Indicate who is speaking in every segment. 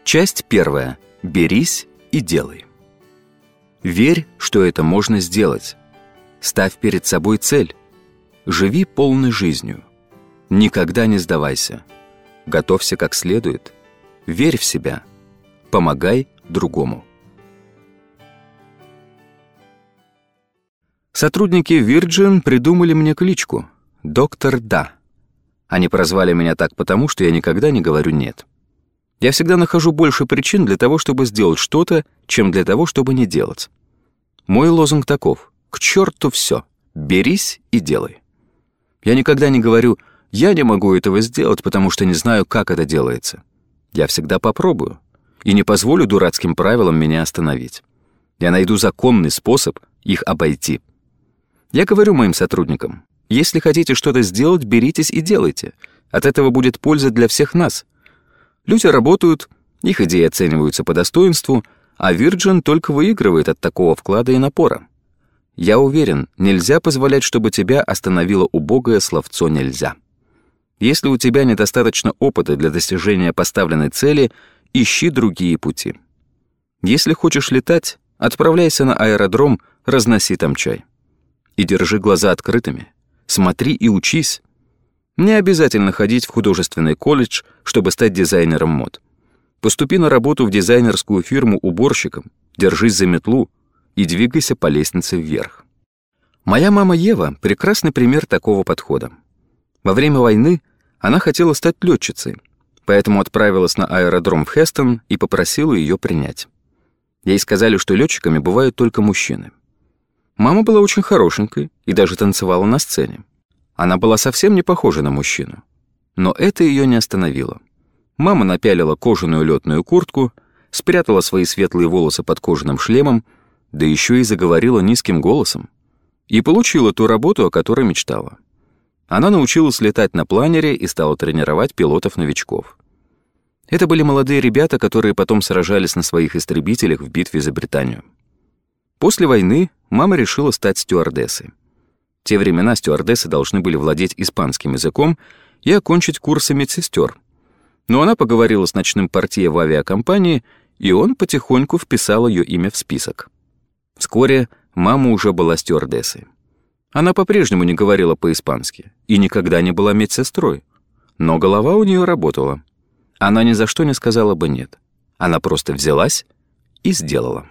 Speaker 1: Часть первая. Берись и делай. Верь, что это можно сделать. Ставь перед собой цель. Живи полной жизнью. Никогда не сдавайся. Готовься как следует. Верь в себя. Помогай другому. Сотрудники Virgin придумали мне кличку «Доктор Да». Они прозвали меня так потому, что я никогда не говорю «нет». Я всегда нахожу больше причин для того, чтобы сделать что-то, чем для того, чтобы не делать. Мой лозунг таков: к черту все, берись и делай. Я никогда не говорю «я не могу этого сделать, потому что не знаю, как это делается». Я всегда попробую и не позволю дурацким правилам меня остановить. Я найду законный способ их обойти. Я говорю моим сотрудникам: если хотите что-то сделать, беритесь и делайте. От этого будет польза для всех нас. Люди работают, их идеи оцениваются по достоинству, а Virgin только выигрывает от такого вклада и напора. Я уверен, нельзя позволять, чтобы тебя остановило убогое словцо «нельзя». Если у тебя недостаточно опыта для достижения поставленной цели, ищи другие пути. Если хочешь летать, отправляйся на аэродром, разноси там чай. И держи глаза открытыми. Смотри и учись. Не обязательно ходить в художественный колледж, чтобы стать дизайнером мод. Поступи на работу в дизайнерскую фирму уборщиком, держись за метлу и двигайся по лестнице вверх. Моя мама Ева — прекрасный пример такого подхода. Во время войны она хотела стать летчицей, поэтому отправилась на аэродром в Хестон и попросила ее принять. Ей сказали, что летчиками бывают только мужчины. Мама была очень хорошенькой и даже танцевала на сцене. Она была совсем не похожа на мужчину. Но это ее не остановило. Мама напялила кожаную летную куртку, спрятала свои светлые волосы под кожаным шлемом, да еще и заговорила низким голосом. И получила ту работу, о которой мечтала. Она научилась летать на планере и стала тренировать пилотов-новичков. Это были молодые ребята, которые потом сражались на своих истребителях в битве за Британию. После войны мама решила стать стюардессой. В те времена стюардессы должны были владеть испанским языком и окончить курсы медсестер. Но она поговорила с ночным портье в авиакомпании, и он потихоньку вписал ее имя в список. Вскоре мама уже была стюардессой. Она по-прежнему не говорила по-испански и никогда не была медсестрой, но голова у нее работала. Она ни за что не сказала бы «нет». Она просто взялась и сделала.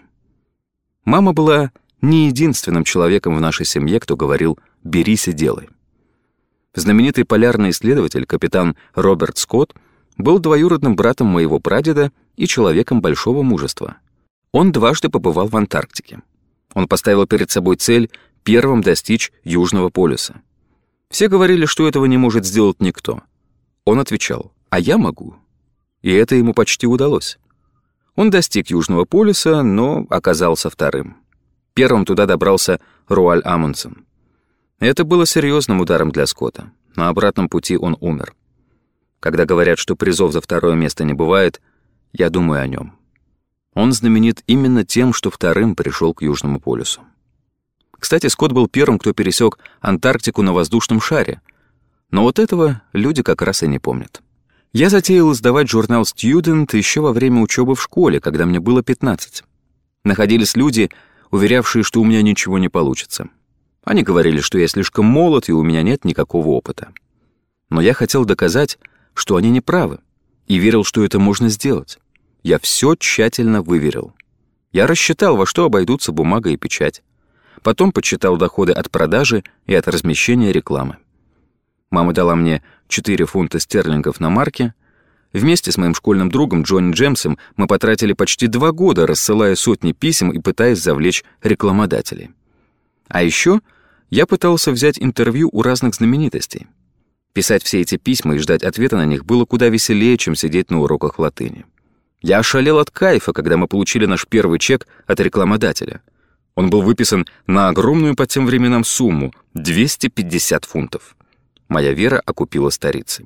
Speaker 1: Мама была не единственным человеком в нашей семье, кто говорил «берись и делай». Знаменитый полярный исследователь, капитан Роберт Скотт, был двоюродным братом моего прадеда и человеком большого мужества. Он дважды побывал в Антарктике. Он поставил перед собой цель первым достичь Южного полюса. Все говорили, что этого не может сделать никто. Он отвечал: «А я могу». И это ему почти удалось. Он достиг Южного полюса, но оказался вторым. Первым туда добрался Руаль Амундсен. Это было серьезным ударом для Скотта. На обратном пути он умер. Когда говорят, что призов за второе место не бывает, я думаю о нем. Он знаменит именно тем, что вторым пришел к Южному полюсу. Кстати, Скотт был первым, кто пересек Антарктику на воздушном шаре. Но вот этого люди как раз и не помнят. Я затеял издавать журнал «Student» еще во время учебы в школе, когда мне было 15. Находились люди, уверявшие, что у меня ничего не получится. Они говорили, что я слишком молод и у меня нет никакого опыта. Но я хотел доказать, что они не правы, и верил, что это можно сделать. Я все тщательно выверил. Я рассчитал, во что обойдутся бумага и печать. Потом подсчитал доходы от продажи и от размещения рекламы. Мама дала мне 4 фунта стерлингов на марке. Вместе с моим школьным другом Джонни Джемсом мы потратили почти 2 года, рассылая сотни писем и пытаясь завлечь рекламодателей. А еще я пытался взять интервью у разных знаменитостей. Писать все эти письма и ждать ответа на них было куда веселее, чем сидеть на уроках латыни. Я ошалел от кайфа, когда мы получили наш первый чек от рекламодателя. Он был выписан на огромную по тем временам сумму — 250 фунтов. Моя вера окупила старицей.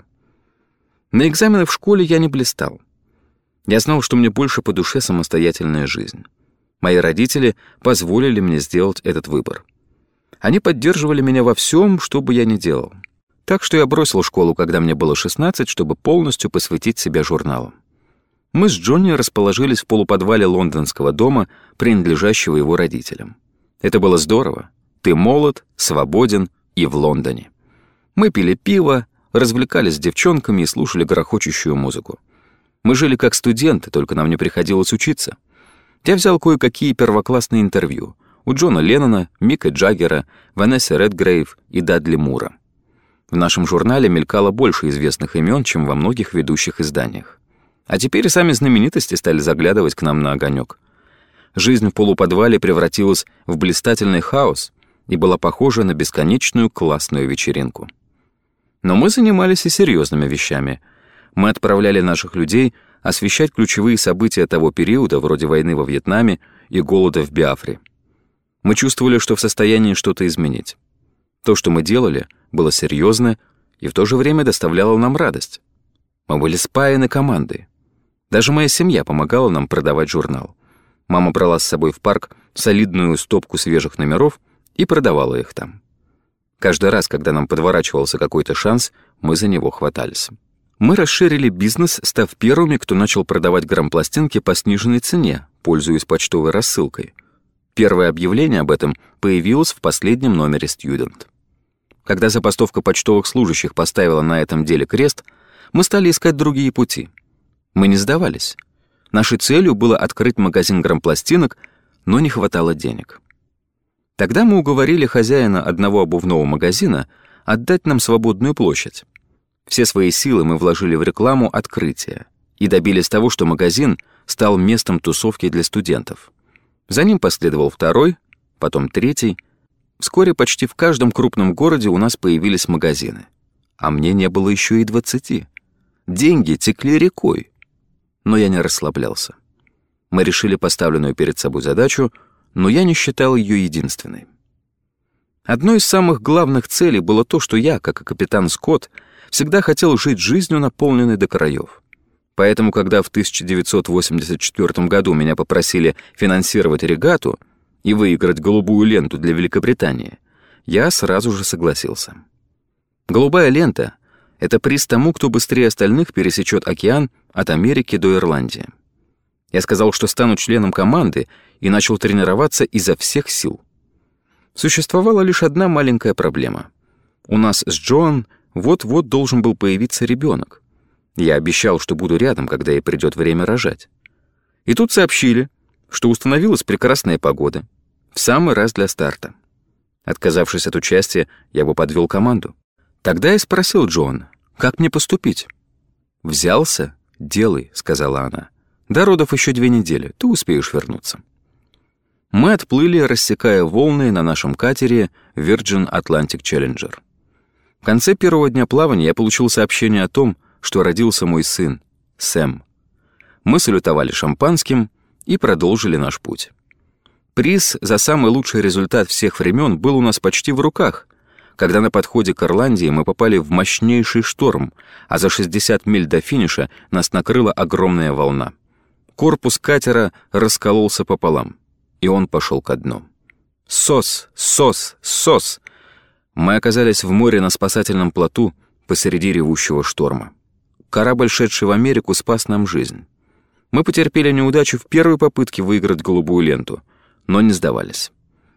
Speaker 1: На экзаменах в школе я не блистал. Я знал, что мне больше по душе самостоятельная жизнь. Мои родители позволили мне сделать этот выбор. Они поддерживали меня во всем, что бы я ни делал. Так что я бросил школу, когда мне было 16, чтобы полностью посвятить себя журналу. Мы с Джонни расположились в полуподвале лондонского дома, принадлежащего его родителям. Это было здорово. Ты молод, свободен и в Лондоне. Мы пили пиво, развлекались с девчонками и слушали грохочущую музыку. Мы жили как студенты, только нам не приходилось учиться. Я взял кое-какие первоклассные интервью у Джона Леннона, Мика Джаггера, Ванессы Редгрейв и Дадли Мура. В нашем журнале мелькало больше известных имен, чем во многих ведущих изданиях. А теперь и сами знаменитости стали заглядывать к нам на огонек. Жизнь в полуподвале превратилась в блистательный хаос и была похожа на бесконечную классную вечеринку. Но мы занимались и серьезными вещами. Мы отправляли наших людей освещать ключевые события того периода, вроде войны во Вьетнаме и голода в Биафре. Мы чувствовали, что в состоянии что-то изменить. То, что мы делали, было серьезно и в то же время доставляло нам радость. Мы были спаяны командой. Даже моя семья помогала нам продавать журнал. Мама брала с собой в парк солидную стопку свежих номеров и продавала их там. Каждый раз, когда нам подворачивался какой-то шанс, мы за него хватались. Мы расширили бизнес, став первыми, кто начал продавать грампластинки по сниженной цене, пользуясь почтовой рассылкой. Первое объявление об этом появилось в последнем номере «Стьюдент». Когда забастовка почтовых служащих поставила на этом деле крест, мы стали искать другие пути. Мы не сдавались. Нашей целью было открыть магазин грампластинок, но не хватало денег. Тогда мы уговорили хозяина одного обувного магазина отдать нам свободную площадь. Все свои силы мы вложили в рекламу открытия и добились того, что магазин стал местом тусовки для студентов. За ним последовал второй, потом третий. Вскоре почти в каждом крупном городе у нас появились магазины. А мне не было еще и 20. Деньги текли рекой. Но я не расслаблялся. Мы решили поставленную перед собой задачу, но я не считал ее единственной. Одной из самых главных целей было то, что я, как и капитан Скотт, всегда хотел жить жизнью, наполненной до краев. Поэтому, когда в 1984 году меня попросили финансировать регату и выиграть голубую ленту для Великобритании, я сразу же согласился. Голубая лента — это приз тому, кто быстрее остальных пересечет океан от Америки до Ирландии. Я сказал, что стану членом команды и начал тренироваться изо всех сил. Существовала лишь одна маленькая проблема. У нас с Джоан вот-вот должен был появиться ребенок. Я обещал, что буду рядом, когда ей придет время рожать. И тут сообщили, что установилась прекрасная погода. В самый раз для старта. Отказавшись от участия, я бы подвел команду. Тогда я спросил Джоан, как мне поступить? «Взялся? Делай», — сказала она. «До родов еще 2 недели, ты успеешь вернуться». Мы отплыли, рассекая волны на нашем катере Virgin Atlantic Challenger. В конце первого дня плавания я получил сообщение о том, что родился мой сын, Сэм. Мы салютовали шампанским и продолжили наш путь. Приз за самый лучший результат всех времен был у нас почти в руках, когда на подходе к Ирландии мы попали в мощнейший шторм, а за 60 миль до финиша нас накрыла огромная волна. Корпус катера раскололся пополам, и он пошел ко дну. Сос, сос, сос! Мы оказались в море на спасательном плоту посреди ревущего шторма. Корабль, шедший в Америку, спас нам жизнь. Мы потерпели неудачу в первой попытке выиграть голубую ленту, но не сдавались.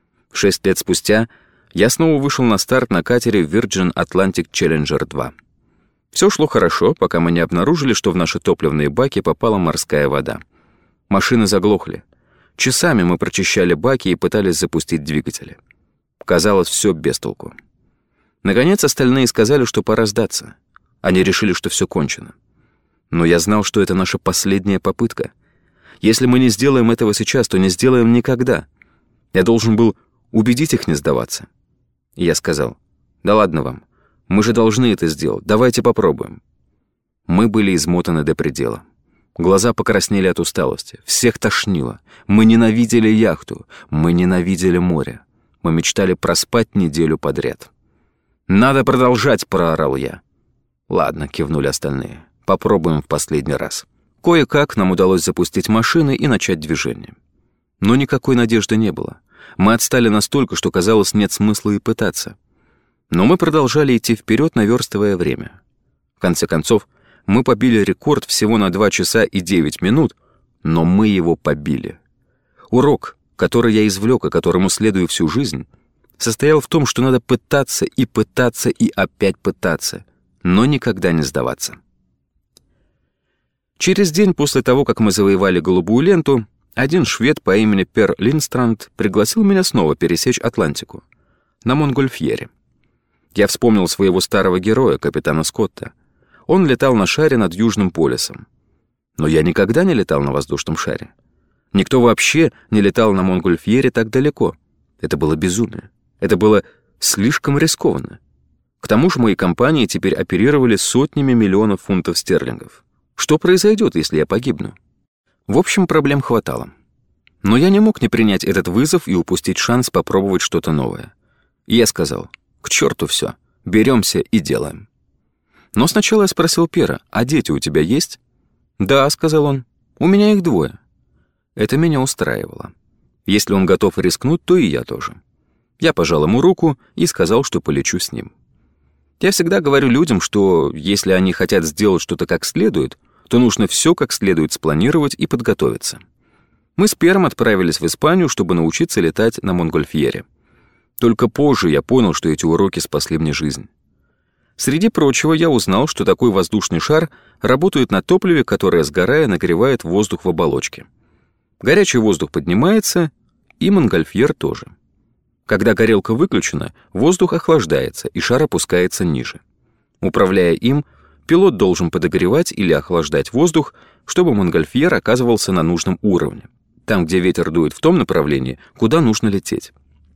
Speaker 1: 6 лет спустя я снова вышел на старт на катере Virgin Atlantic Challenger 2. Все шло хорошо, пока мы не обнаружили, что в наши топливные баки попала морская вода. Машины заглохли. Часами мы прочищали баки и пытались запустить двигатели. Казалось, все без толку. Наконец остальные сказали, что пора сдаться. Они решили, что все кончено. Но я знал, что это наша последняя попытка. Если мы не сделаем этого сейчас, то не сделаем никогда. Я должен был убедить их не сдаваться. И я сказал, да ладно вам, мы же должны это сделать, давайте попробуем. Мы были измотаны до предела. Глаза покраснели от усталости, всех тошнило. Мы ненавидели яхту, мы ненавидели море. Мы мечтали проспать неделю подряд. «Надо продолжать», — проорал я. «Ладно», — кивнули остальные, — «попробуем в последний раз». Кое-как нам удалось запустить машины и начать движение. Но никакой надежды не было. Мы отстали настолько, что, казалось, нет смысла и пытаться. Но мы продолжали идти вперед, наверстывая время. В конце концов, Мы побили рекорд всего на 2 часа и 9 минут, но мы его побили. Урок, который я извлек и которому следую всю жизнь, состоял в том, что надо пытаться и опять пытаться, но никогда не сдаваться. Через день после того, как мы завоевали голубую ленту, один швед по имени Пер Линдстранд пригласил меня снова пересечь Атлантику на Монгольфьере. Я вспомнил своего старого героя, капитана Скотта. Он летал на шаре над Южным полюсом. Но я никогда не летал на воздушном шаре. Никто вообще не летал на Монгольфьере так далеко. Это было безумие. Это было слишком рискованно. К тому же мои компании теперь оперировали сотнями миллионов фунтов стерлингов. Что произойдет, если я погибну? В общем, проблем хватало. Но я не мог не принять этот вызов и упустить шанс попробовать что-то новое. И я сказал: к черту все, беремся и делаем. Но сначала я спросил Пера: а дети у тебя есть? Да, сказал он, у меня их 2. Это меня устраивало. Если он готов рискнуть, то и я тоже. Я пожал ему руку и сказал, что полечу с ним. Я всегда говорю людям, что если они хотят сделать что-то как следует, то нужно все как следует спланировать и подготовиться. Мы с Пером отправились в Испанию, чтобы научиться летать на Монгольфьере. Только позже я понял, что эти уроки спасли мне жизнь. Среди прочего, я узнал, что такой воздушный шар работает на топливе, которое, сгорая, нагревает воздух в оболочке. Горячий воздух поднимается, и Монгольфьер тоже. Когда горелка выключена, воздух охлаждается, и шар опускается ниже. Управляя им, пилот должен подогревать или охлаждать воздух, чтобы Монгольфьер оказывался на нужном уровне, там, где ветер дует в том направлении, куда нужно лететь.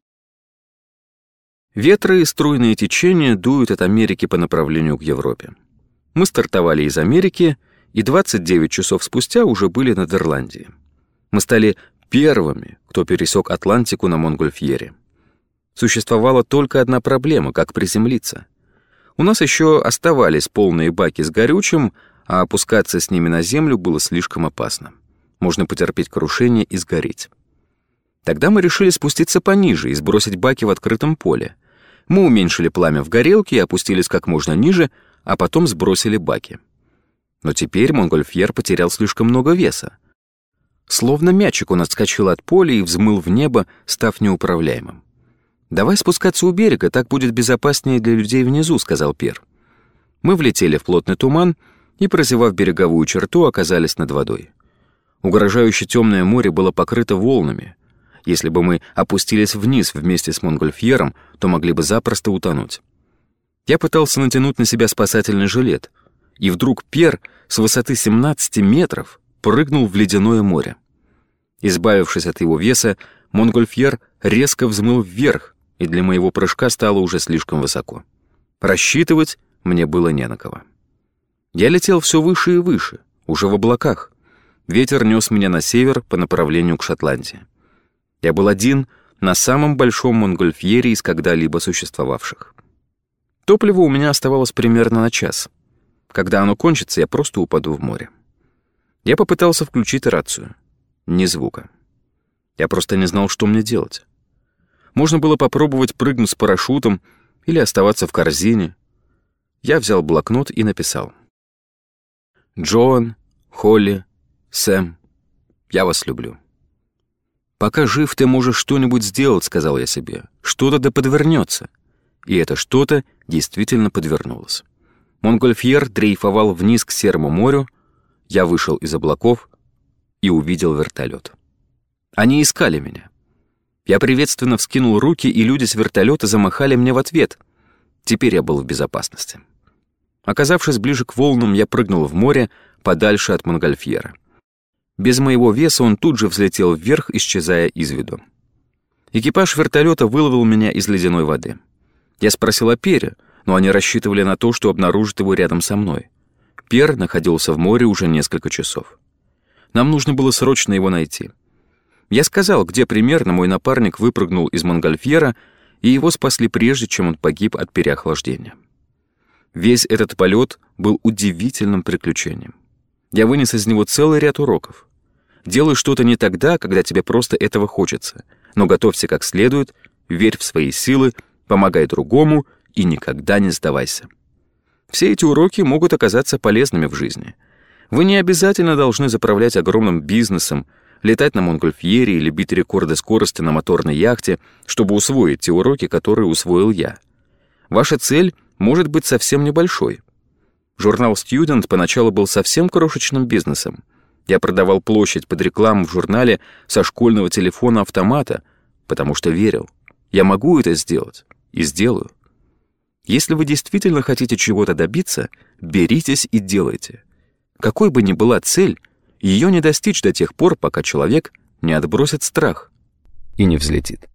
Speaker 1: Ветры и струйные течения дуют от Америки по направлению к Европе. Мы стартовали из Америки, и 29 часов спустя уже были над Ирландией. Мы стали первыми, кто пересек Атлантику на Монгольфьере. Существовала только одна проблема — как приземлиться. У нас еще оставались полные баки с горючим, а опускаться с ними на землю было слишком опасно. Можно потерпеть крушение и сгореть. Тогда мы решили спуститься пониже и сбросить баки в открытом поле. Мы уменьшили пламя в горелке и опустились как можно ниже, а потом сбросили баки. Но теперь Монгольфьер потерял слишком много веса. Словно мячик он отскочил от поля и взмыл в небо, став неуправляемым. «Давай спускаться у берега, так будет безопаснее для людей внизу», — сказал Пер. Мы влетели в плотный туман и, прозевав береговую черту, оказались над водой. Угрожающе темное море было покрыто волнами. Если бы мы опустились вниз вместе с Монгольфьером, то могли бы запросто утонуть. Я пытался натянуть на себя спасательный жилет, и вдруг Пер с высоты 17 метров прыгнул в ледяное море. Избавившись от его веса, Монгольфьер резко взмыл вверх, и для моего прыжка стало уже слишком высоко. Рассчитывать мне было не на кого. Я летел все выше и выше, уже в облаках. Ветер нес меня на север по направлению к Шотландии. Я был один на самом большом Монгольфьере из когда-либо существовавших. Топлива у меня оставалось примерно на час. Когда оно кончится, я просто упаду в море. Я попытался включить рацию. Ни звука. Я просто не знал, что мне делать. Можно было попробовать прыгнуть с парашютом или оставаться в корзине. Я взял блокнот и написал: «Джоан, Холли, Сэм, я вас люблю. Пока жив, ты можешь что-нибудь сделать», — сказал я себе. «Что-то да подвернется». И это что-то действительно подвернулось. Монгольфьер дрейфовал вниз к Серому морю. Я вышел из облаков и увидел вертолет. Они искали меня. Я приветственно вскинул руки, и люди с вертолета замахали мне в ответ. Теперь я был в безопасности. Оказавшись ближе к волнам, я прыгнул в море, подальше от Монгольфьера. Без моего веса он тут же взлетел вверх, исчезая из виду. Экипаж вертолета выловил меня из ледяной воды. Я спросил о Пере, но они рассчитывали на то, что обнаружат его рядом со мной. Пер находился в море уже несколько часов. Нам нужно было срочно его найти. Я сказал, где примерно мой напарник выпрыгнул из Монгольфьера, и его спасли прежде, чем он погиб от переохлаждения. Весь этот полет был удивительным приключением. Я вынес из него целый ряд уроков. Делай что-то не тогда, когда тебе просто этого хочется, но готовься как следует, верь в свои силы, помогай другому и никогда не сдавайся. Все эти уроки могут оказаться полезными в жизни. Вы не обязательно должны заправлять огромным бизнесом, летать на Монгольфьере или бить рекорды скорости на моторной яхте, чтобы усвоить те уроки, которые усвоил я. Ваша цель может быть совсем небольшой. Журнал «Студент» поначалу был совсем крошечным бизнесом. Я продавал площадь под рекламу в журнале со школьного телефона-автомата, потому что верил. Я могу это сделать и сделаю. Если вы действительно хотите чего-то добиться, беритесь и делайте. Какой бы ни была цель, ее не достичь до тех пор, пока человек не отбросит страх и не взлетит.